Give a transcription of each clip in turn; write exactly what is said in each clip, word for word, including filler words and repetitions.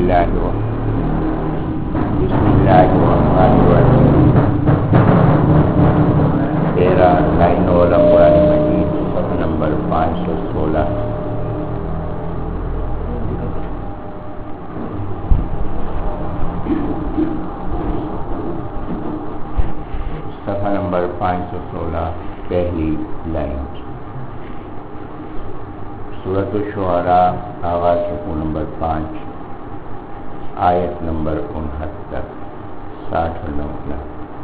اللہ بسم اللہ الرحمن الرحیم تیرہ لائن والا قرآن مجید صفحہ نمبر پانچ سو سولہ صفحہ نمبر پانچ سو سولہ پہلی لائن سورۃ الشعراء آغاز رکوع نمبر پانچ آیت نمبر انہتر ساٹھ و نوے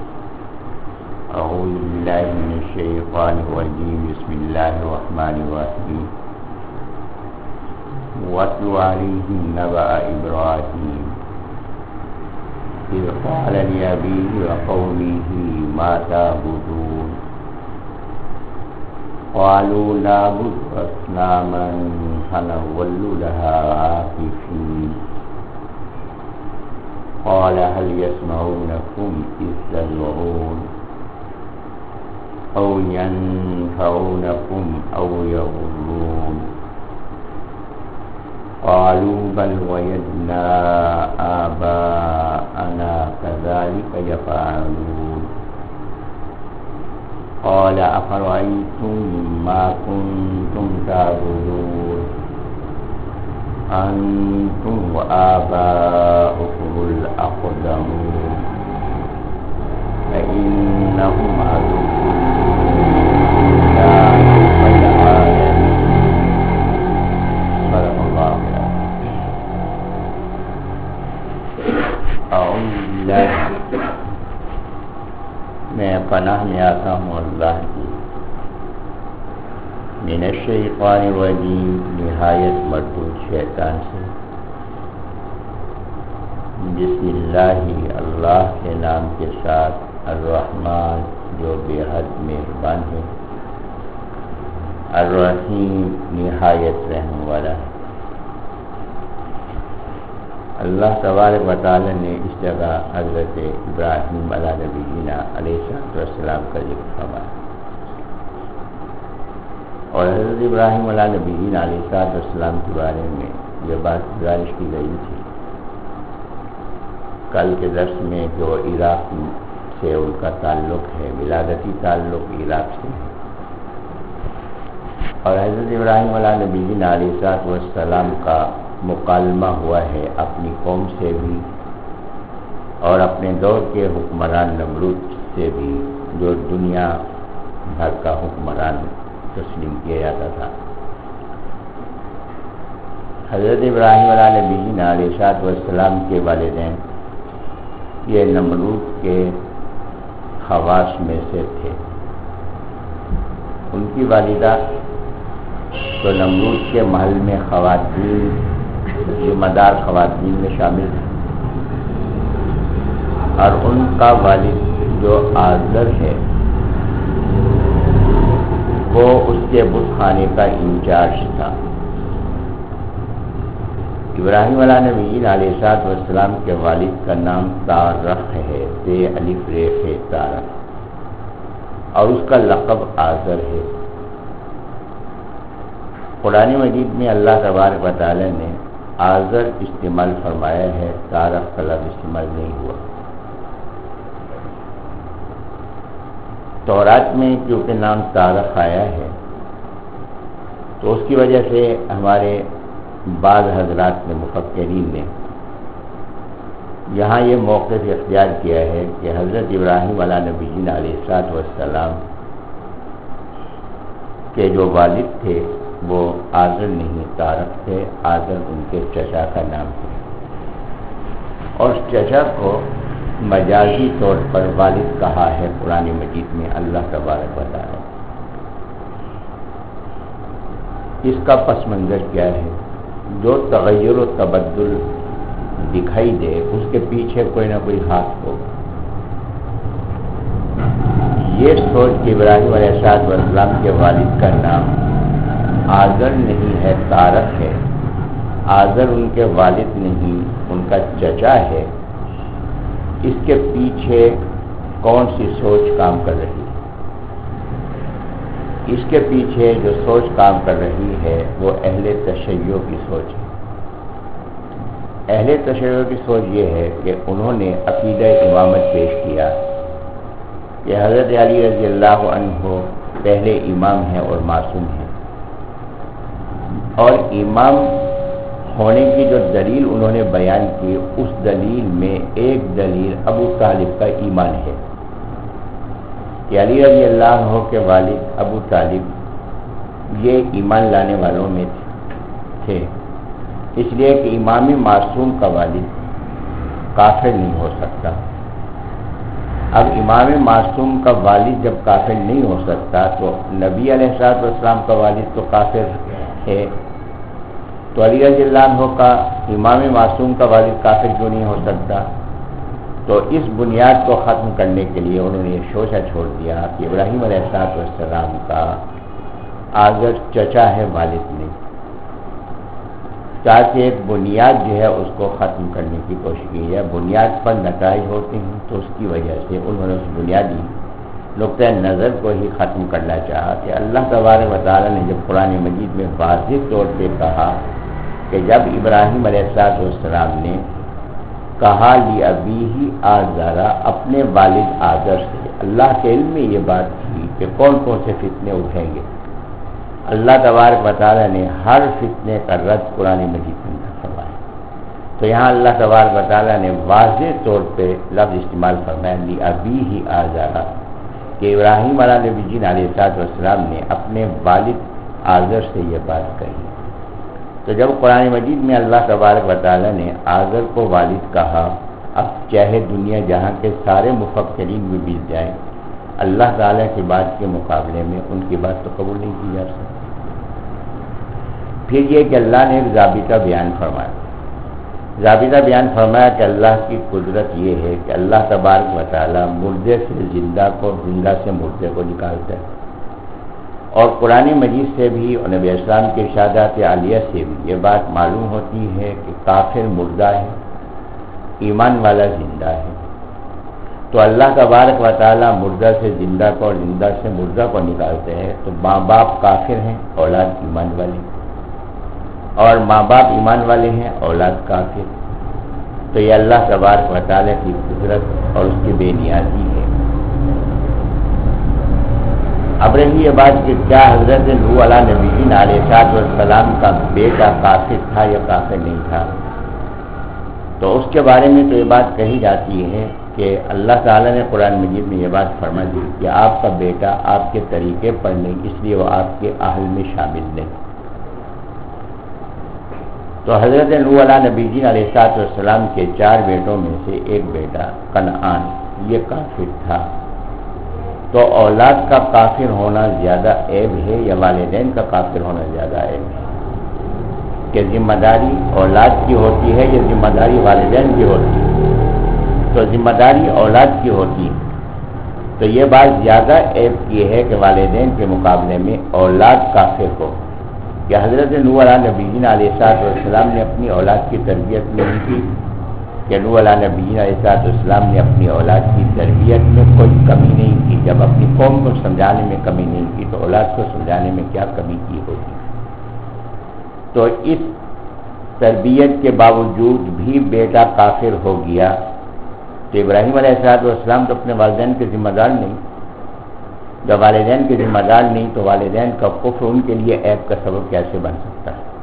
اعوذ باللہ من الشیطان الرجیم بسم اللہ الرحمن الرحیم واتل علیہم نبأ ابراہیم اذ قال لأبیہ وقومہ ما تعبدون قالوا نعبد أصناما فنظل لها عاكفين قال هل يسمعونكم إذ تدعون أو ينفعونكم أو يضرون قالوا بل وجدنا آباءنا كذلك يفعلون قال أفرأيتم ما كنتم تعبدون أنتم وآباؤكم الأقدمون فإنهم عدو لله رب العالمين صدق الله العظيم. أعوذ بالله میں پناہ میں آتا ہوں اللہ کی من الشیطان الرجیم نہایت مردود شیطان سے. بسم اللہ اللہ کے نام کے ساتھ الرحمن جو بے حد مہربان ہے، الرحیم نہایت رحم والا ہے. اللہ تبارک و تعالی نے اس جگہ حضرت ابراہیم علیہ نبینا علیہ السلام کا ذکر فرمایا، اور حضرت ابراہیم علیہ نبینا علیہ السلام کے بارے میں یہ بات گزارش کی گئی تھی کل کے درس میں، جو عراق سے ان کا تعلق ہے، ولادتی تعلق عراق سے ہے، اور حضرت ابراہیم علیہ نبینا علیہ السلام کا مکالمہ ہوا ہے اپنی قوم سے بھی اور اپنے دور کے حکمران نمرود سے بھی، جو دنیا بھر کا حکمران تسلیم کیا جاتا تھا. حضرت ابراہیم علیہ نبی علیہ السلام کے والدین یہ نمرود کے خواص میں سے تھے. ان کی والدہ تو نمرود کے محل میں خواتین ذمہ دار خواتین میں شامل تھے، اور ان کا والد جو آزر ہے وہ اس کے بت خانے کا انچارج تھا. ابراہیم علیہ نبی علیہ السلام کے والد کا نام تارخ ہے، تے الف ر ہے تارخ، اور اس کا لقب آزر ہے. قرآن مجید میں اللہ تبارک و تعالی نے آزر استعمال فرمایا ہے، تارخ کا لفظ استعمال نہیں ہوا. تورات میں کیونکہ نام تارخ آیا ہے تو اس کی وجہ سے ہمارے بعض حضرات نے مفکرین نے یہاں یہ موقف اختیار کیا ہے کہ حضرت ابراہیم علیہ نبی علیہ السلام کے جو والد تھے وہ آزر نہیں تارخ تھے، آزر ان کے چچا کا نام ہے، اور چچا کو مجازی طور پر والد کہا ہے قرآن مجید میں اللہ تبارک و تعالی. اس کا پس منظر کیا ہے؟ جو تغیر و تبدل دکھائی دے اس کے پیچھے کوئی نہ کوئی ہاتھ ہو. یہ سوچ کہ ابراہیم علیہ السلام کے والد کا نام آزر نہیں ہے تارخ ہے، آزر ان کے والد نہیں ان کا چچا ہے، اس کے پیچھے کون سی سوچ کام کر رہی ہے؟ اس کے پیچھے جو سوچ کام کر رہی ہے وہ اہل تشیع کی سوچ ہے. اہل تشیع کی سوچ یہ ہے کہ انہوں نے عقیدہ امامت پیش کیا کہ حضرت علی رضی اللہ عنہ پہلے امام ہیں اور معصوم ہیں، اور امام ہونے کی جو دلیل انہوں نے بیان کی اس دلیل میں ایک دلیل ابو طالب کا ایمان ہے کہ علی رضی اللہ عنہ کے والد ابو طالب یہ ایمان لانے والوں میں تھے، اس لیے کہ امام معصوم کا والد کافر نہیں ہو سکتا۔ اب امام معصوم کا والد جب کافر نہیں ہو سکتا تو نبی علیہ الصلوۃ والسلام کا والد تو کافر ہے، تو علی رضی اللہ عنہ کا امام معصوم کا والد کافر کیوں نہیں ہو سکتا؟ تو اس بنیاد کو ختم کرنے کے لیے انہوں نے یہ شوشہ چھوڑ دیا کہ ابراہیم علیہ الصلوۃ والسلام کا آذر چچا ہے، والد نہیں، تاکہ ایک بنیاد جو ہے اس کو ختم کرنے کی کوشش کی ہے۔ بنیاد پر نتائج ہوتے ہیں تو اس کی وجہ سے انہوں نے اس بنیادی نقطۂ نظر کو ہی ختم کرنا چاہا کہ اللہ تبارک و تعالیٰ نے جب قرآن مجید میں واضح طور پہ کہا کہ جب ابراہیم علیہ الصلوۃ والسلام نے کہا لی ابیہ آزرا اپنے والد آزر سے، اللہ کے علم میں یہ بات تھی کہ کون کون سے فتنے اٹھیں گے، اللہ تبارک و تعالیٰ نے ہر فتنے کا رد قرآن مجید میں فرمایا، تو یہاں اللہ تبارک و تعالیٰ نے واضح طور پہ لفظ استعمال فرمایا لی ابیہ آزرا کہ ابراہیم علیہ نبی علیہ الصلوۃ والسلام نے اپنے والد آزر سے یہ بات کہی۔ تو جب قرآن مجید میں اللہ تبارک و تعالیٰ نے آزر کو والد کہا، اب چاہے دنیا جہاں کے سارے مفکرین بھی بیت جائیں، اللہ تعالیٰ کی بات کے مقابلے میں ان کی بات تو قبول نہیں کی جا سکتی۔ پھر یہ کہ اللہ نے ایک ضابطہ بیان فرمایا، ضابطہ بیان فرمایا کہ اللہ کی قدرت یہ ہے کہ اللہ تبارک و تعالیٰ مردے سے زندہ کو، زندہ سے مردے کو نکالتا ہے، اور قرآن مجید سے بھی اور نبی اسلام کے ارشادات عالیہ سے بھی یہ بات معلوم ہوتی ہے کہ کافر مردہ ہے، ایمان والا زندہ ہے۔ تو اللہ تبارک و تعالیٰ مردہ سے زندہ کو اور زندہ سے مردہ کو نکالتے ہیں، تو ماں باپ کافر ہیں، اولاد ایمان والے، اور ماں باپ ایمان والے ہیں، اولاد کافر، تو یہ اللہ تبارک و تعالیٰ کی قدرت اور اس کی بے نیازی ہے۔ اب رہی یہ بات کہ کیا حضرت نوح علیہ نبی علیہ السلام کا بیٹا کافر تھا یا کافر نہیں تھا، تو اس کے بارے میں تو یہ بات کہی جاتی ہے کہ اللہ تعالیٰ نے قرآن مجید میں یہ بات فرما دی کہ آپ کا بیٹا آپ کے طریقے پر نہیں، اس لیے وہ آپ کے اہل میں شامل نہیں۔ تو حضرت نوح علیہ نبی علیہ السلام کے چار بیٹوں میں سے ایک بیٹا کنعان یہ کافر تھا، تو اولاد کا کافر ہونا زیادہ عیب ہے یا والدین کا کافر ہونا زیادہ عیب ہے؟ کہ ذمہ داری اولاد کی ہوتی ہے یا ذمہ داری والدین کی ہوتی ہے؟ تو ذمہ داری اولاد کی ہوتی ہے، تو یہ بات زیادہ عیب کی ہے کہ والدین کے مقابلے میں اولاد کافر ہو۔ کہ حضرت نوح علیہ نبی علیہ السلام نے اپنی اولاد کی تربیت نہیں کی، کہ نوح علیہ نبی علیہ السلام نے اپنی اولاد کی تربیت میں کوئی کمی نہیں کی، جب اپنی قوم کو سمجھانے میں کمی نہیں کی تو اولاد کو سمجھانے میں کیا کمی کی ہوگی؟ تو اس تربیت کے باوجود بھی بیٹا کافر ہو گیا، تو ابراہیم علیہ السلام تو اپنے والدین کے ذمہ دار نہیں، جب والدین کے ذمہ دار نہیں تو والدین کا کفر ان کے لیے عیب کا سبب کیسے بن سکتا ہے؟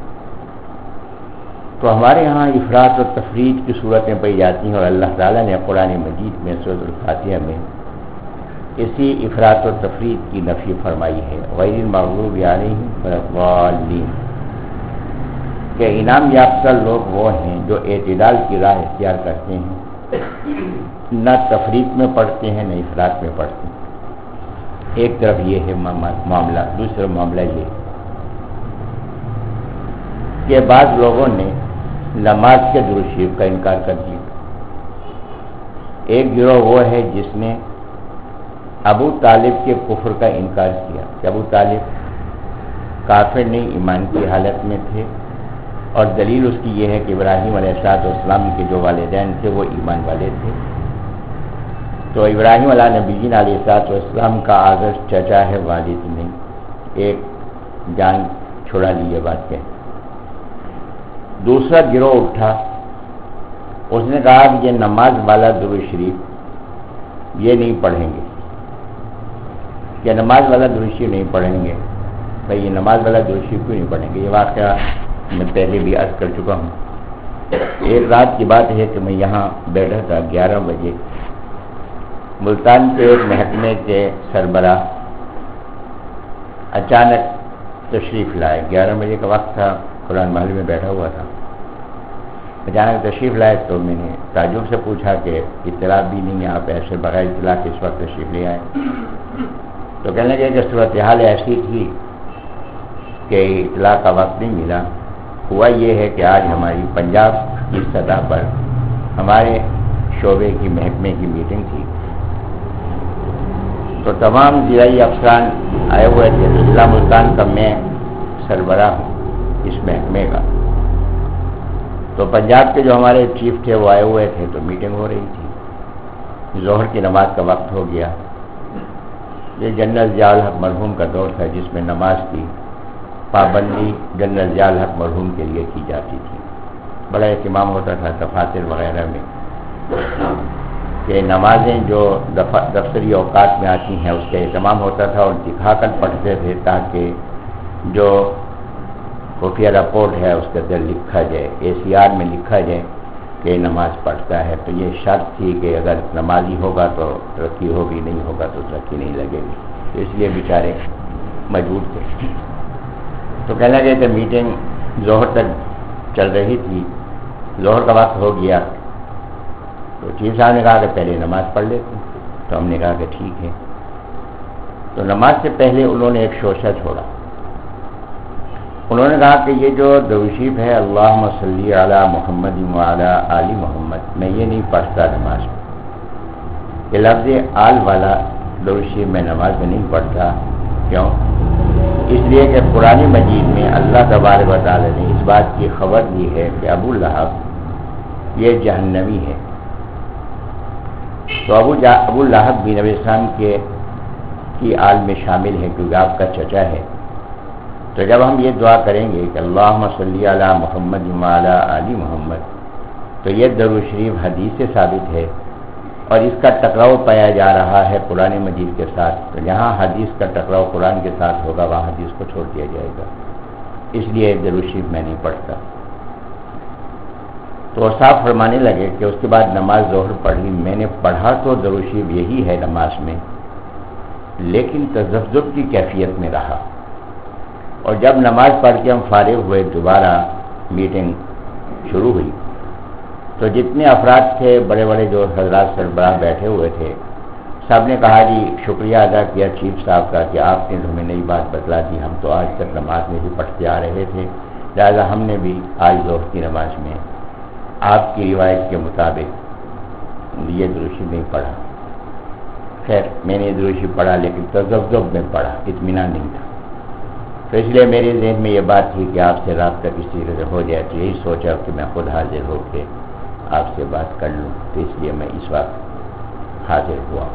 تو ہمارے ہاں افراط و تفریط کی صورتیں پائی جاتی ہیں، اور اللہ تعالیٰ نے قرآن مجید میں سورۃ الفاتحہ میں اسی افراط و تفریط کی نفی فرمائی ہے، غیر المغضوب علیہم ولا الضالین، کہ انعام یافتہ لوگ وہ ہیں جو اعتدال کی راہ اختیار کرتے ہیں، نہ تفریط میں پڑھتے ہیں نہ افراط میں پڑھتے ہیں۔ ایک طرف یہ ہے معاملہ، دوسرا معاملہ یہ کہ بعض لوگوں نے نماز کے درود شریف کا انکار کر دیا۔ ایک گروہ وہ ہے جس نے ابو طالب کے کفر کا انکار کیا کہ ابو طالب کافر نہیں، ایمان کی حالت میں تھے، اور دلیل اس کی یہ ہے کہ ابراہیم علیہ السلام کے جو والدین تھے وہ ایمان والے تھے، تو ابراہیم علیہ نبی علیہ السلام کا آزر چچا ہے، والد نہیں، ایک جان چھڑا لی یہ بات کہ دوسرا گروہ اٹھا اس نے کہا کہ یہ نماز والا درود شریف یہ نہیں پڑھیں گے، کہ نماز والا درود شریف نہیں پڑھیں گے۔ بھائی یہ نماز والا درود شریف کیوں نہیں پڑھیں گے؟ یہ واقعہ میں پہلے بھی عرض کر چکا ہوں۔ ایک رات کی بات ہے کہ میں یہاں بیٹھا تھا گیارہ بجے، ملتان کے ایک محکمے کے سربراہ اچانک تشریف لائے۔ گیارہ بجے کا وقت تھا، قرآن محل میں بیٹھا ہوا تھا، اچانک تشریف لائے تو میں نے تعجب سے پوچھا کہ اطلاع بھی نہیں ہے، آپ ایسے بغیر اطلاع کے اس وقت تشریف لے آئے؟ تو کہنے لگے کہ صورتحال ایسی تھی کہ اطلاع کا وقت نہیں ملا۔ ہوا یہ ہے کہ آج ہماری پنجاب کی سطح پر ہمارے شعبے کی محکمے کی میٹنگ تھی، تو تمام ضلعی افسران آئے ہوئے تھے۔ ضلع ملتان کا میں سربراہ ہوں اس محکمے کا، تو پنجاب کے جو ہمارے چیف تھے وہ آئے ہوئے تھے، تو میٹنگ ہو رہی تھی۔ ظہر کی نماز کا وقت ہو گیا۔ یہ جنرل ضیاء الحق مرحوم کا دور تھا جس میں نماز کی پابندی جنرل ضیاء الحق مرحوم کے لیے کی جاتی تھی۔ بڑا اہتمام ہوتا تھا دفاتر وغیرہ میں کہ نمازیں جو دفتری اوقات میں آتی ہیں اس کا اہتمام ہوتا تھا، اور دکھا کر پڑھتے تھے تاکہ جو خفیہ رپورٹ ہے اس کے اندر لکھا جائے، اے سی آر میں لکھا جائے کہ نماز پڑھتا ہے۔ تو یہ شرط تھی کہ اگر نمازی ہوگا تو ترقی ہوگی، نہیں ہوگا تو ترقی نہیں لگے گی، تو اس لیے بیچارے مجبور تھے۔ تو کہنے لگے کہ میٹنگ ظہر تک چل رہی تھی، ظہر کا وقت ہو گیا، تو چیف صاحب نے کہا کہ پہلے نماز پڑھ لیتے، تو ہم نے کہا کہ ٹھیک ہے۔ تو نماز سے پہلے انہوں نے ایک شوشہ چھوڑا، انہوں نے کہا کہ یہ جو درود شریف ہے اللہم صلی علی محمد وعلی آل محمد، میں یہ نہیں پڑھتا نماز میں، یہ لفظ آل والا درود شریف میں نماز میں نہیں پڑھتا۔ کیوں؟ اس لیے کہ قرآن مجید میں اللہ تبارک و تعالی نے اس بات کی خبر دی ہے کہ ابو لہب یہ جہنمی ہے، تو ابو جا ابو لہب بھی نبی اسلام کے کی آل میں شامل ہے کیونکہ آپ کا چچا ہے۔ تو جب ہم یہ دعا کریں گے کہ اللہم صلی علی محمد وعلی آل محمد، تو یہ درود شریف حدیث سے ثابت ہے، اور اس کا ٹکراؤ پایا جا رہا ہے قرآن مجید کے ساتھ، تو جہاں حدیث کا ٹکراؤ قرآن کے ساتھ ہوگا وہاں حدیث کو چھوڑ دیا جائے گا، اس لیے درود شریف میں نہیں پڑھتا۔ تو صاحب فرمانے لگے کہ اس کے بعد نماز ظہر پڑھی، میں نے پڑھا تو درود شریف یہی ہے نماز میں، لیکن تذبذب کی کیفیت میں رہا، اور جب نماز پڑھ کے ہم فارغ ہوئے دوبارہ میٹنگ شروع ہوئی، تو جتنے افراد تھے بڑے بڑے جو حضرات سربراہ بیٹھے ہوئے تھے، سب نے کہا جی شکریہ ادا کیا چیف صاحب کا کہ آپ نے ہمیں نئی بات بتلا دی، ہم تو آج تک نماز میں بھی پڑھتے آ رہے تھے، لہٰذا ہم نے بھی آج ظہر کی نماز میں آپ کی روایت کے مطابق یہ درود شریف نہیں پڑھا۔ خیر میں نے درود شریف پڑھا لیکن تذبذب میں پڑھا، اطمینان نہیں تھا، تو اس لیے میرے ذہن میں یہ بات تھی کہ آپ سے رابطہ کسی طریقے سے ہو جائے، تو یہی سوچا کہ میں خود حاضر ہو کے آپ سے بات کر لوں، تو اس لیے میں اس وقت حاضر ہوا۔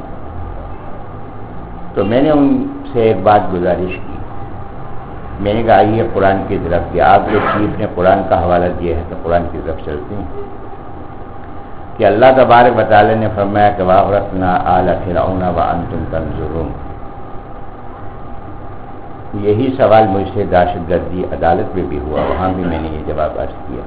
تو میں نے ان سے ایک بات گزارش کی، میں نے کہا آئیے قرآن کی طرف، کہ آپ کے چیف نے قرآن کا حوالہ دیا ہے تو قرآن کی طرف چلتے ہیں، کہ اللہ تبارک و تعالی نے فرمایا کہ وَأَغْرَقْنَا آلَ فِرْعَوْنَ وَأَنْتُمْ تَنظُرُونَ۔ یہی سوال مجھ سے دہشت گردی عدالت میں بھی ہوا، وہاں بھی میں نے یہ جواب عرض کیا۔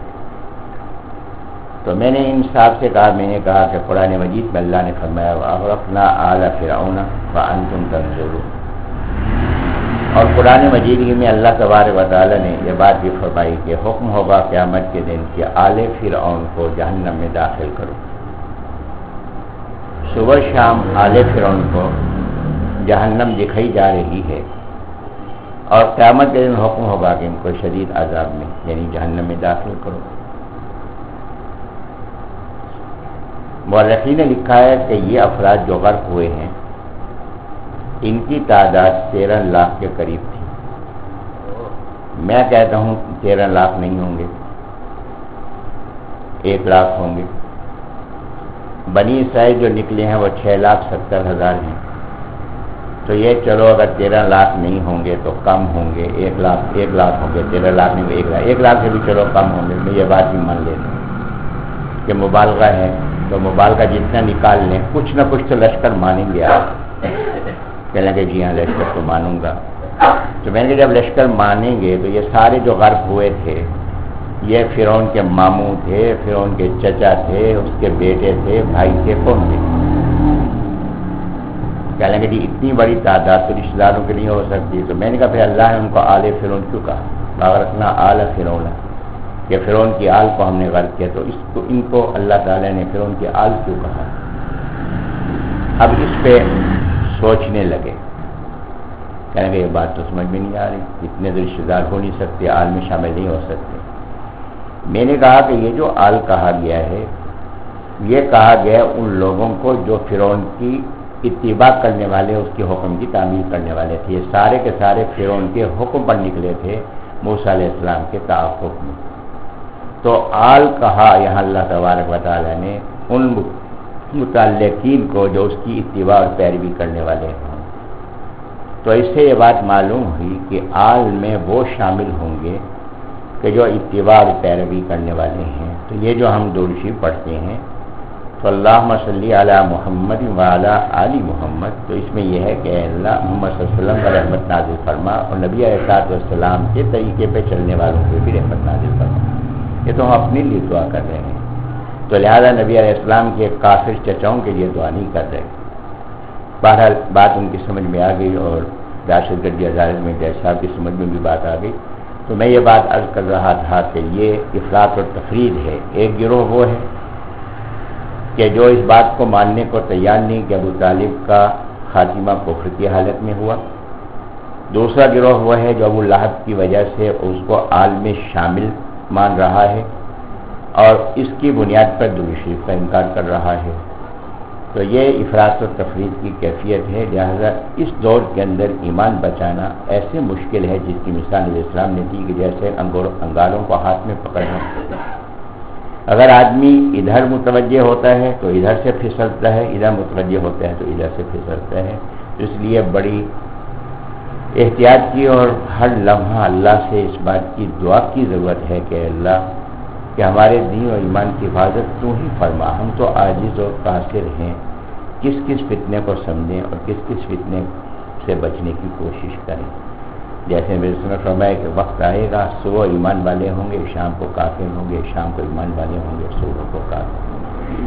تو میں نے ان صاحب سے کہا، میں نے کہا کہ قرآن مجید میں اللہ نے فرمایا وَأَغْرَقْنَا آلَ فِرْعَوْنَ وَأَنْتُمْ تَنظُرُونَ، اور قرآن مجید میں اللہ تبارک و تعالی نے یہ بات بھی فرمائی کہ حکم ہوگا قیامت کے دن کہ آل فرعون کو جہنم میں داخل کرو۔ صبح شام آل فرعون کو جہنم دکھائی جا رہی ہے، اور قیامت کے دن حکم ہوگا کہ ان کو شدید عذاب میں یعنی جہنم میں داخل کرو۔ مورخین نے لکھا ہے کہ یہ افراد جو غرق ہوئے ہیں ان کی تعداد تیرہ لاکھ کے قریب تھی، میں کہتا ہوں تیرہ لاکھ نہیں ہوں گے، ایک لاکھ ہوں گے۔ بنی اسرائیل جو نکلے ہیں وہ چھ لاکھ ستر ہزار ہیں، تو یہ چلو اگر تیرہ لاکھ نہیں ہوں گے تو کم ہوں گے، ایک لاکھ ایک لاکھ ہوں گے، تیرہ لاکھ نہیں، ایک لاکھ ایک لاکھ سے بھی چلو کم ہوں گے، میں یہ بات بھی مان لیتا ہوں۔ کہ مبالغہ ہے تو مبالغہ جتنا نکال لیں، کچھ نہ کچھ تو لشکر مانیں گے آپ، کہنے لگے جی ہاں لشکر تو مانوں گا۔ تو میں نے کہا جب لشکر مانیں گے تو یہ سارے جو غرق ہوئے تھے یہ فرعون کے ماموں تھے، فرعون کے چچا تھے، اس کے بیٹے تھے، بھائی تھے، کون تھے؟ کہنے لگے جی اتنی بڑی تعداد تو رشتہ داروں کے لیے ہو سکتی ہے۔ تو میں نے کہا پھر اللہ نے ان کو آل فرعون کیوں کہا؟ باغرکنا آل فرعون، کہ فرعون کی آل کو ہم نے غرق کیا، تو اس کو ان کو اللہ تعالیٰ نے فرعون کی آل کیوں کہا؟ اب اس پہ سوچنے لگے، کہنے لگے یہ بات تو سمجھ میں نہیں آ رہی، اتنے تو رشتہ دار ہو نہیں سکتے، آل میں شامل نہیں ہو سکتے۔ میں نے کہا کہ یہ جو آل کہا گیا ہے یہ کہا گیا ان لوگوں کو جو فرعون کی اتباع کرنے والے، اس کے حکم کی تعمیل کرنے والے تھے، یہ سارے کے سارے فرعون کے حکم پر نکلے تھے موسیٰ علیہ السلام کے تعاقب میں۔ تو آل کہا یہاں اللہ تبارک و تعالیٰ نے ان متعلقین کو جو اس کی اتباع اور پیروی کرنے والے ہیں۔ تو اس سے یہ بات معلوم ہوئی کہ آل میں وہ شامل ہوں گے کہ جو اتباع اور پیروی کرنے والے ہیں۔ تو یہ جو ہم درود شریف پڑھتے ہیں تو اللہم صلی علی محمد وعلی آل محمد، تو اس میں یہ ہے کہ اے اللہ محمد صلی اللہ علیہ وسلم پر رحمت نازل فرما اور نبی علیہ الصلوۃ والسلام کے طریقے پہ چلنے والوں پہ بھی رحمت نازل فرما۔ یہ تو ہم اپنے لیے دعا کر رہے ہیں، تو لہذا نبی علیہ السلام کے کافر چچاؤں کے لیے دعا نہیں کر رہے۔ بہرحال بات ان کی سمجھ میں آ گئی اور دہشت گردی عدالت میں جیسا صاحب کی سمجھ میں بھی بات آ گئی۔ تو میں یہ بات عرض کر رہا تھا کہ یہ افراط اور تفرید ہے۔ ایک گروہ وہ ہے کہ جو اس بات کو ماننے کو تیار نہیں کہ ابو طالب کا خاتمہ کفر کی حالت میں ہوا۔ دوسرا گروہ وہ ہے جو ابو لہب کی وجہ سے اس کو آل میں شامل مان رہا ہے اور اس کی بنیاد پر درود شریف کا انکار کر رہا ہے۔ تو یہ افراط و تفرید کی کیفیت ہے، لہذا اس دور کے اندر ایمان بچانا ایسے مشکل ہے جس کی مثال علیہ السلام نے دی کہ جیسے انگاروں کو ہاتھ میں پکڑنا۔ اگر آدمی ادھر متوجہ ہوتا ہے تو ادھر سے پھسلتا ہے، ادھر متوجہ ہوتا ہے تو ادھر سے پھسلتا ہے۔ تو اس لیے بڑی احتیاط کی اور ہر لمحہ اللہ سے اس بات کی دعا کی ضرورت ہے کہ اللہ کہ ہمارے دین اور ایمان کی حفاظت تو ہی فرما، ہم تو عاجز اور قاصر ہیں، کس کس فتنے کو سمجھیں اور کس کس فتنے سے بچنے کی کوشش کریں۔ جیسے میرے سمجھ فرمایا کہ وقت آئے گا صبح ایمان والے ہوں گے، شام کو کافر ہوں گے، شام کو ایمان والے ہوں گے، صبح کو کافر ہوں گے۔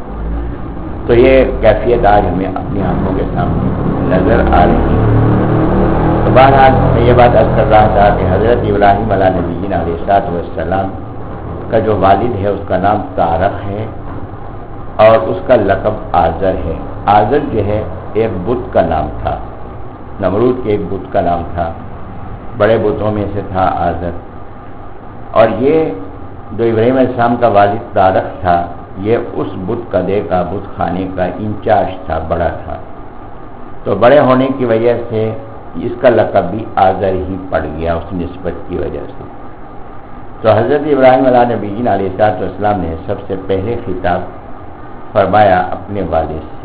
تو یہ کیفیت آج ہمیں اپنی آنکھوں کے سامنے نظر آ رہی ہے۔ تو بہرحال میں یہ بات عرض کر رہا تھا کہ حضرت ابراہیم علیہ نبینا علیہ الصلوۃ والسلام کا جو والد ہے اس کا نام تارخ ہے اور اس کا لقب آزر ہے۔ آزر جو ہے ایک بت کا نام تھا، نمرود کے ایک بت کا نام تھا، بڑے بتوں میں سے تھا آزر۔ اور یہ جو ابراہیم علیہ السلام کا والد تارخ تھا یہ اس بت قدے کا، بت خانے کا انچارج تھا، بڑا تھا۔ تو بڑے ہونے کی وجہ سے اس کا لقب بھی آزر ہی پڑ گیا اس نسبت کی وجہ سے۔ تو حضرت ابراہیم علیہ نبیین علیہ الصلوۃ والسلام نے سب سے پہلے خطاب فرمایا اپنے والد سے،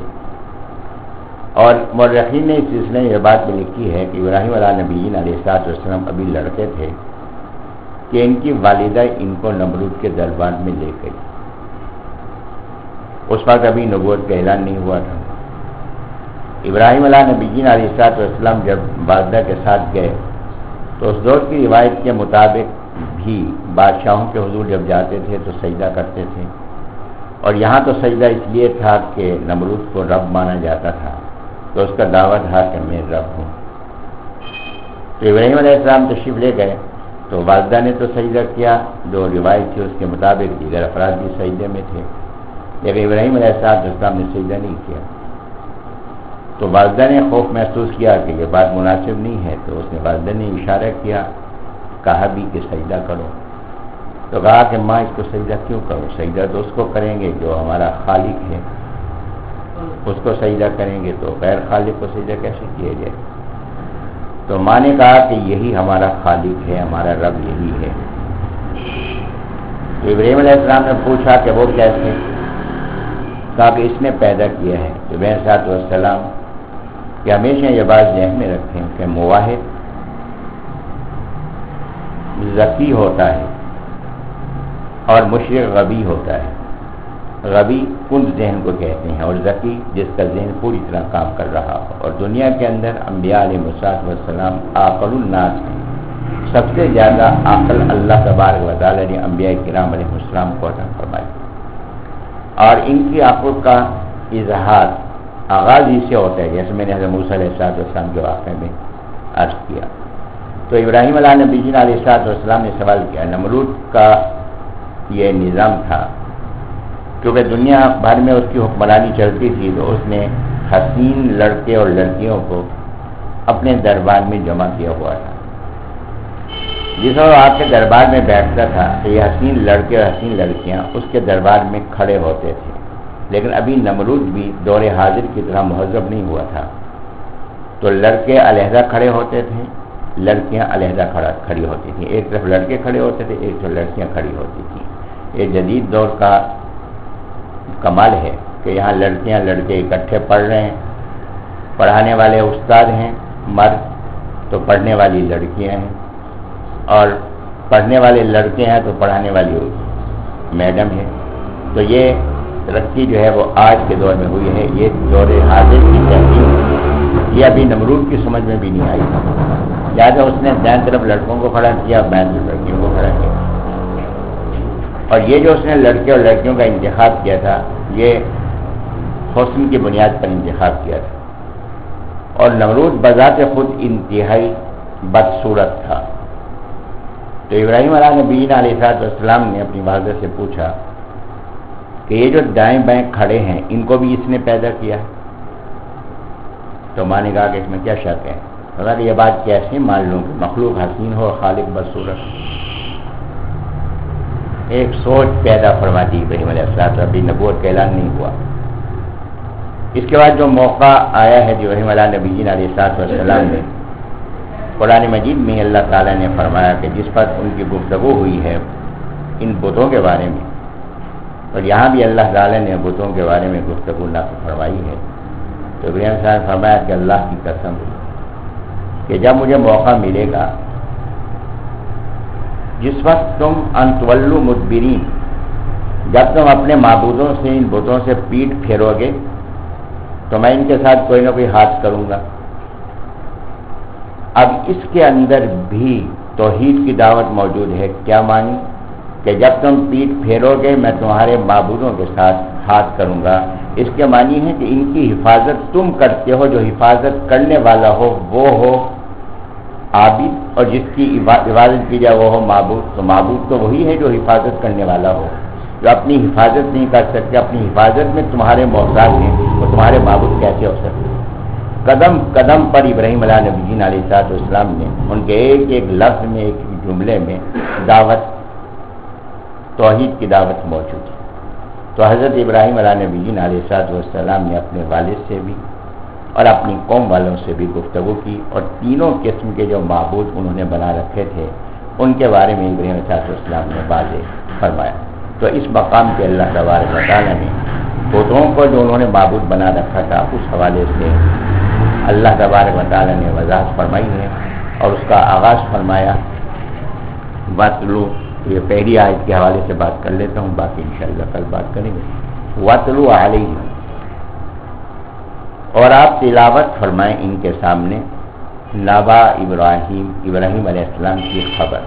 اور مورخین نے اس سلسلے میں یہ بات بھی لکھی ہے کہ ابراہیم علیہ نبیین علیہ الصلوۃ والسلام ابھی لڑکے تھے کہ ان کی والدہ ان کو نمرود کے دربار میں لے گئی۔ اس وقت ابھی نبوت کا اعلان نہیں ہوا تھا۔ ابراہیم علیہ نبیین علیہ الصلوۃ والسلام جب والدہ کے ساتھ گئے تو اس دور کی روایت کے مطابق بھی بادشاہوں کے حضور جب جاتے تھے تو سجدہ کرتے تھے، اور یہاں تو سجدہ اس لیے تھا کہ نمرود کو رب مانا جاتا تھا، تو اس کا دعویٰ تھا کہ میں رب ہوں۔ تو ابراہیم علیہ السلام تشریف لے گئے تو والدہ نے تو سجدہ کیا، جو روایت تھی اس کے مطابق دیگر افراد بھی سجدے میں تھے، لیکن ابراہیم علیہ السلام نے سجدہ نہیں کیا۔ تو والدہ نے خوف محسوس کیا کہ یہ بات مناسب نہیں ہے، تو اس نے والدہ نے اشارہ کیا، کہا بھی کہ سجدہ کرو۔ تو کہا کہ ماں اس کو سجدہ کیوں کرو، سجدہ تو اس کو کریں گے جو ہمارا خالق ہے، اس کو سجدہ کریں گے تو غیر خالق کو سجدہ کیسے کیا جائے؟ تو ماں نے کہا کہ یہی ہمارا خالق ہے، ہمارا رب یہی ہے۔ تو ابراہیم علیہ السلام نے پوچھا کہ وہ کیسے؟ کہا کہ اس نے پیدا کیا ہے۔ تو ابراہیم صاحب والسلام کہ ہمیشہ یہ بات ذہن میں رکھیں کہ موحد ذکی ہوتا ہے اور مشرک غبی ہوتا ہے۔ غبی کند ذہن کو کہتے ہیں، اور ذکی جس کا ذہن پوری طرح کام کر رہا ہو. اور دنیا کے اندر انبیاء علیہ السلام عاقل الناس ہیں. سب سے زیادہ عقل اللہ تبارک و تعالی نے انبیاء کرام علیہ السلام کو عطا فرمائی، اور ان کی عقل کا اظہار آغاز ہی سے ہوتا ہے، جیسے میں نے حضرت موسیٰ علیہ السلام کے واقعے میں عرض کیا. تو ابراہیم علیہ نبی جی علیہ السلام نے سوال کیا. نمرود کا یہ نظام تھا، کیونکہ دنیا بھر میں اس کی حکمرانی چلتی تھی، تو اس نے حسین لڑکے اور لڑکیوں کو اپنے دربار میں جمع کیا ہوا تھا. جس وقت آپ کے دربار میں بیٹھتا تھا تو یہ حسین لڑکے اور حسین لڑکیاں اس کے دربار میں کھڑے ہوتے تھے. لیکن ابھی نمرود بھی دور حاضر کی طرح مہذب نہیں ہوا تھا، تو لڑکے علیحدہ کھڑے ہوتے تھے، لڑکیاں علیحدہ کھڑا کھڑی ہوتی تھیں. ایک طرف لڑکے کھڑے ہوتے تھے، ایک طرف لڑکیاں کھڑی ہوتی تھیں. یہ جدید دور کا کمال ہے کہ یہاں لڑکیاں لڑکے اکٹھے پڑھ رہے ہیں. پڑھانے والے استاد ہیں مرد، تو پڑھنے والی لڑکیاں ہیں، اور پڑھنے والے لڑکے ہیں تو پڑھانے والی میڈم ہے. تو یہ ترقی جو ہے وہ آج کے دور میں ہوئی ہے. یہ دور حاضر کی تحقیق یہ ابھی نمرود کی سمجھ میں بھی نہیں آئی. لہٰذا اس نے دائیں طرف لڑکوں کو کھڑا کیا، بائیں طرف لڑکیوں کو کھڑا کیا. اور یہ جو اس نے لڑکے اور لڑکیوں کا انتخاب کیا تھا، یہ حسن کی بنیاد پر انتخاب کیا تھا. اور نمرود بذات خود انتہائی بدصورت تھا. تو ابراہیم علیہ نبی علیہ السلام نے اپنی والدہ سے پوچھا کہ یہ جو دائیں بائیں کھڑے ہیں ان کو بھی اس نے پیدا کیا؟ تو ماں نے کہا کہ اس میں کیا شک ہے؟ اگر یہ بات کیسے مان لوں کہ مخلوق حسین ہو، خالق بدصورت؟ ایک سوچ پیدا فرماتی ابراہیم علیہ السلام. ابھی نبوت کا اعلان نہیں ہوا. اس کے بعد جو موقع آیا ہے جو ابراہیم علیہ نبی علیہ السلام نے قرآن مجید میں اللہ تعالیٰ نے فرمایا کہ جس پر ان کی گفتگو ہوئی ہے ان بتوں کے بارے میں، اور یہاں بھی اللہ تعالیٰ نے بتوں کے بارے میں گفتگو نقل فرمائی ہے. تو ابراہیم علیہ السلام نے فرمایا کہ اللہ کی قسم کہ جب مجھے موقع ملے گا، جس وقت تم انتولو مدبرین، جب تم اپنے معبودوں سے ان بتوں سے پیٹ پھیرو گے تو میں ان کے ساتھ کوئی نہ کوئی حادث کروں گا. اب اس کے اندر بھی توحید کی دعوت موجود ہے. کیا مانی؟ کہ جب تم پیٹ پھیرو گے میں تمہارے معبودوں کے ساتھ ہاتھ کروں گا. اس کے معنی ہے کہ ان کی حفاظت تم کرتے ہو، جو حفاظت کرنے والا ہو وہ ہو عابد، اور جس کی عبادت کی جائے وہ ہو معبود. تو معبود تو وہی ہے جو حفاظت کرنے والا ہو. جو اپنی حفاظت نہیں کر سکتے، اپنی حفاظت میں تمہارے محتاج ہیں، وہ تمہارے معبود کیسے ہو سکتے؟ قدم قدم پر ابراہیم علیہ نبی علیہ السلام نے ان کے ایک ایک لفظ میں، ایک جملے میں دعوت، توحید کی دعوت موجود ہے. تو حضرت ابراہیم علیہ نبی علیہ السلام نے اپنے والد سے بھی اور اپنی قوم والوں سے بھی گفتگو کی، اور تینوں قسم کے جو معبود انہوں نے بنا رکھے تھے ان کے بارے میں ابراہیم علیہ السلام نے واضح فرمایا. تو اس مقام پہ اللہ تبارک و تعالیٰ نے بتوں کو جو انہوں نے معبود بنا رکھا تھا اس حوالے سے اللہ تبارک و تعالیٰ نے وضاحت فرمائی ہے، اور اس کا آغاز فرمایا. وَاتْلُو، یہ پہلی آیت کے حوالے سے بات کر لیتا ہوں، باقی انشاءاللہ کل بات کریں گے. وَاتْلُو عَلَيْهِمْ، اور آپ تلاوت فرمائیں ان کے سامنے نبا ابراہیم، ابراہیم علیہ السلام کی خبر.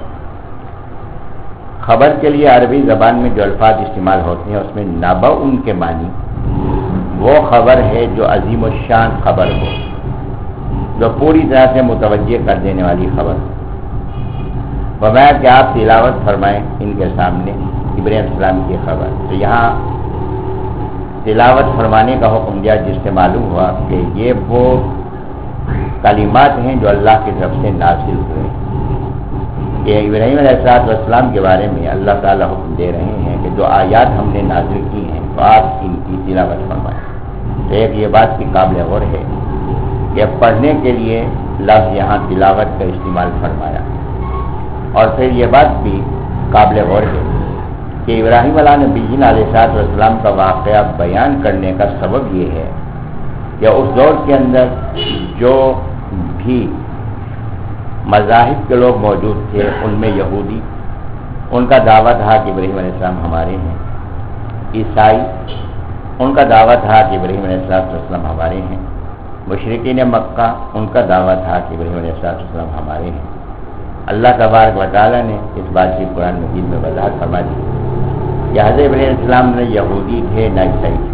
خبر کے لیے عربی زبان میں جو الفاظ استعمال ہوتے ہیں اس میں نبا ان کے معنی وہ خبر ہے جو عظیم الشان خبر ہو، جو پوری طرح سے متوجہ کر دینے والی خبر. فرمایا کہ آپ تلاوت فرمائیں ان کے سامنے ابراہیم علیہ السلام کی خبر. تو یہاں تلاوت فرمانے کا حکم دیا جس سے معلوم ہوا کہ یہ وہ کلمات ہیں جو اللہ کی طرف سے نازل ہوئے. کہ ابراہیم علیہ السلام کے بارے میں اللہ تعالیٰ حکم دے رہے ہیں کہ جو آیات ہم نے نازل کی ہیں تو آپ ان کی تلاوت فرمائیں. تو ایک یہ بات کی قابل غور ہے کہ پڑھنے کے لیے لفظ یہاں تلاوت کا استعمال فرمایا. اور پھر یہ بات بھی قابل غور ہے کہ ابراہیم علیہ نبی علیہ السلام کا واقعہ بیان کرنے کا سبب یہ ہے کہ اس دور کے اندر جو بھی مذاہب کے لوگ موجود تھے ان میں یہودی، ان کا دعویٰ تھا کہ ابراہیم علیہ السلام ہمارے ہیں، عیسائی، ان کا دعویٰ تھا کہ ابراہیم علیہ السلام ہمارے ہیں. مشرکین مکہ، ان کا دعویٰ تھا کہ ابراہیم علیہ السلام ہمارے ہیں. اللہ تبارک و تعالیٰ نے اس بات کی قرآن مجید میں وضاحت فرما دی کہ حضرت ابراہیم علیہ السلام نہ یہودی تھے نہ عیسائی تھے،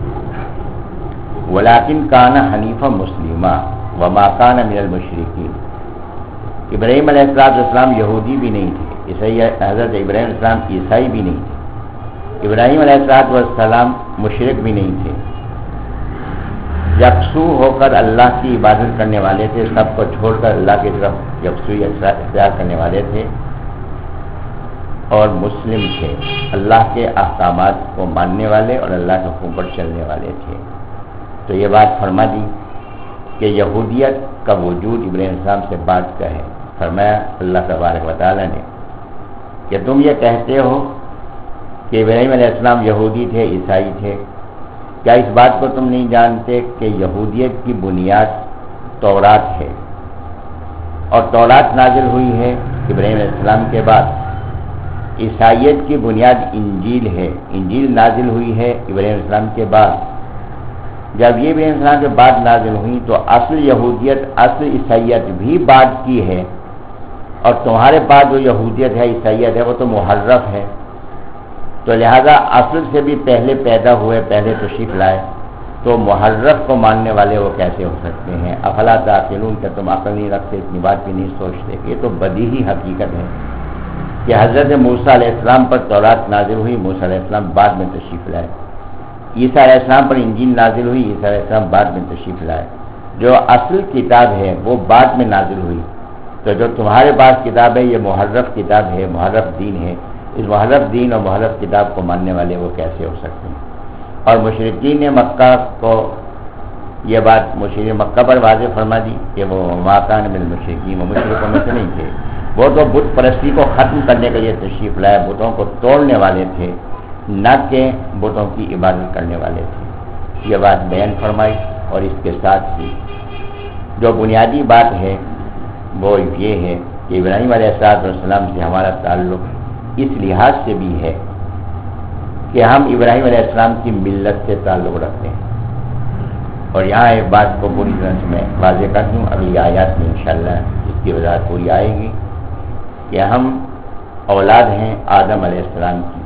ولیکن کان حنیفا مسلما وما کان من المشرکین. ابراہیم علیہ السلام یہودی بھی نہیں تھے، عیسائی حضرت ابراہیم علیہ السلام عیسائی بھی نہیں تھے. ابراہیم علیہ السلام مشرک بھی نہیں تھے، یکسو ہو کر اللہ کی عبادت کرنے والے تھے، سب کو چھوڑ کر اللہ کی طرف یکسوئی اختیار کرنے والے تھے، اور مسلم تھے، اللہ کے احکامات کو ماننے والے اور اللہ کے حکم پر چلنے والے تھے. تو یہ بات فرما دی کہ یہودیت کا وجود ابراہیم علیہ السلام سے بعد کا ہے. فرمایا اللہ تبارک و تعالیٰ نے کہ تم یہ کہتے ہو کہ ابراہیم علیہ السلام یہودی تھے، عیسائی تھے، کیا اس بات کو تم نہیں جانتے کہ یہودیت کی بنیاد تورات ہے، اور تورات نازل ہوئی ہے ابراہیم علیہ السلام کے بعد. عیسائیت کی بنیاد انجیل ہے، انجیل نازل ہوئی ہے ابراہیم علیہ السلام کے بعد. جب یہ ابراہیم علیہ السلام کے بعد نازل ہوئی تو اصل یہودیت، اصل عیسائیت بھی بعد کی ہے، اور تمہارے پاس جو یہودیت ہے، عیسائیت ہے، وہ تو محرف ہے. تو لہذا اصل سے بھی پہلے پیدا ہوئے، پہلے تشریف لائے، تو محرف کو ماننے والے وہ کیسے ہو سکتے ہیں؟ افلا تعقلون، کہ تم عقل نہیں رکھتے، اتنی بات بھی نہیں سوچتے. یہ تو بدیہی حقیقت ہے کہ حضرت موسیٰ علیہ السلام پر تورات نازل ہوئی، موسیٰ علیہ السلام بعد میں تشریف لائے. عیسیٰ علیہ السلام پر انجیل نازل ہوئی، عیسیٰ علیہ السلام بعد میں تشریف لائے. جو اصل کتاب ہے وہ بعد میں نازل ہوئی. تو جو تمہارے پاس کتاب ہے یہ محرف کتاب ہے، محرف دین ہے. اس محرف دین اور محرف کتاب کو ماننے والے وہ کیسے ہو سکتے ہیں؟ اور مشرکین مکہ کو یہ بات مشرکین مکہ پر واضح فرما دی کہ وہ ماکان من المشرکین، وہ مشرکوں میں سے نہیں تھے. وہ تو بت پرستی کو ختم کرنے کے لیے تشریف لائے، بتوں کو توڑنے والے تھے، نہ کہ بتوں کی عبادت کرنے والے تھے. یہ بات بیان فرمائی. اور اس کے ساتھ ہی جو بنیادی بات ہے وہ یہ ہے کہ ابراہیم علیہ السلام سے ہمارا تعلق اس لحاظ سے بھی ہے کہ ہم ابراہیم علیہ السلام کی ملت سے تعلق رکھتے ہیں. اور یہاں ایک بات کو پوری طرح سے میں واضح کر دوں، اگلی آیات میں انشاءاللہ اس کی وضاحت پوری آئے گی کہ ہم اولاد ہیں آدم علیہ السلام کی،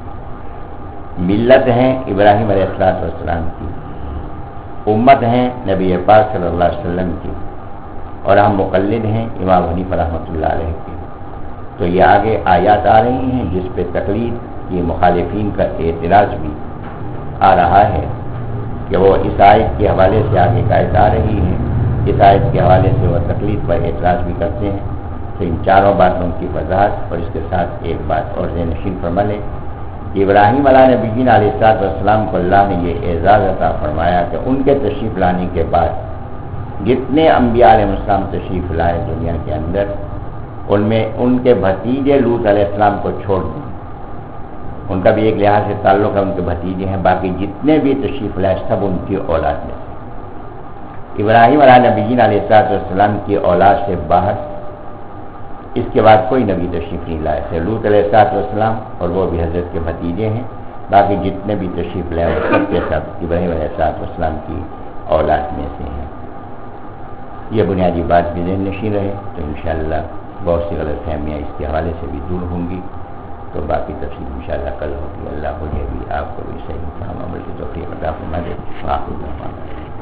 ملت ہیں ابراہیم علیہ السلام کی، امت ہیں نبی پاک صلی اللہ علیہ وسلم کی، اور ہم مقلد ہیں امام حنیفہ رحمۃ اللہ علیہ کی. تو یہ آگے آیات آ رہی ہیں جس پہ تقلید کی مخالفین کا اعتراض بھی آ رہا ہے کہ وہ اس آیت کے حوالے سے آگے آیت آ رہی ہے، اس آیت کے حوالے سے وہ تقلید پر اعتراض بھی کرتے ہیں. تو ان چاروں باتوں کی وضاحت اور اس کے ساتھ ایک بات اور ذہن نشین فرما لیں کہ ابراہیم علیہ نبیین علیہ السلام کو اللہ نے یہ اعزاز عطا فرمایا کہ ان کے تشریف لانے کے بعد جتنے انبیاء علیہ السلام تشریف لائے دنیا کے اندر، ان میں ان کے بھتیجے لوط علیہ السلام کو چھوڑ دیں، ان کا بھی ایک لحاظ سے تعلق ہے، ان کے بھتیجے ہیں، باقی جتنے بھی تشریف لائے سب ان کی اولاد میں سے. ابراہیم علیہ نبیین علیہ السلام کی اولاد سے باہر اس کے بعد کوئی نبی تشریف نہیں لائے تھے. لوط علیہ السلام اور وہ بھی حضرت کے بھتیجے ہیں، باقی جتنے بھی تشریف لائے وہ سب کے سب ابراہیم علیہ السلام کی اولاد میں سے ہیں. یہ بنیادی بات بھی ذہن نشین رہے تو انشاءاللہ بہت سی غلط فہمیاں اس کے حوالے سے بھی دور ہوں گی. تو باقی تفصیل انشاءاللہ کل ہوگی. اللہ مجھے بھی آپ کو بھی صحیح فہم عمل کی توفیق عطا فرمائے. آخر دعوانا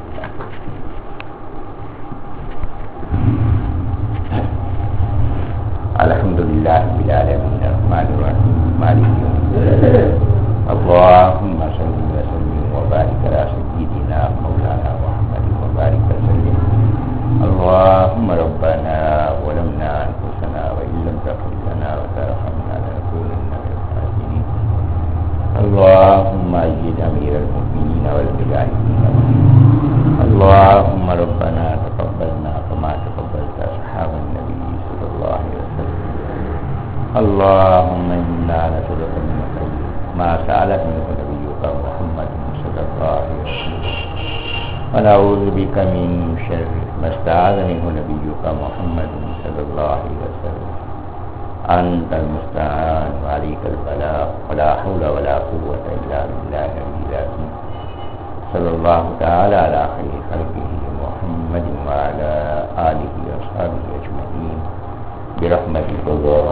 الحمدللہ رب العالمین الرحمن الرحیم مالک یوم الدین اللہم صلی وسلم وبارک علی سیدنا مولانا محمد وبارک وسلم. اللهم ربنا ظلمنا أنفسنا وإن لم تغفر لنا وترحمنا لنكونن من الخاسرين. اللهم أيد أمير المؤمنين والمجاهدين. اللهم ربنا تقبلنا كما تقبلت أصحاب النبي صلى الله عليه وسلم. اللهم إنا نسألك من خير ما سألك منه نبيك محمد صلى الله عليه وسلم، ونعوذ بك من شر ما استعاذ منه نبيك محمد صلى الله عليه وسلم. انت المستعان وعليك البلاغ ولا حول ولا قوة الا بالله العلي العظيم. صلی اللہ تعالی علی خیر خلقہ محمد وعلی آلہ واصحابہ اجمعین برحمتک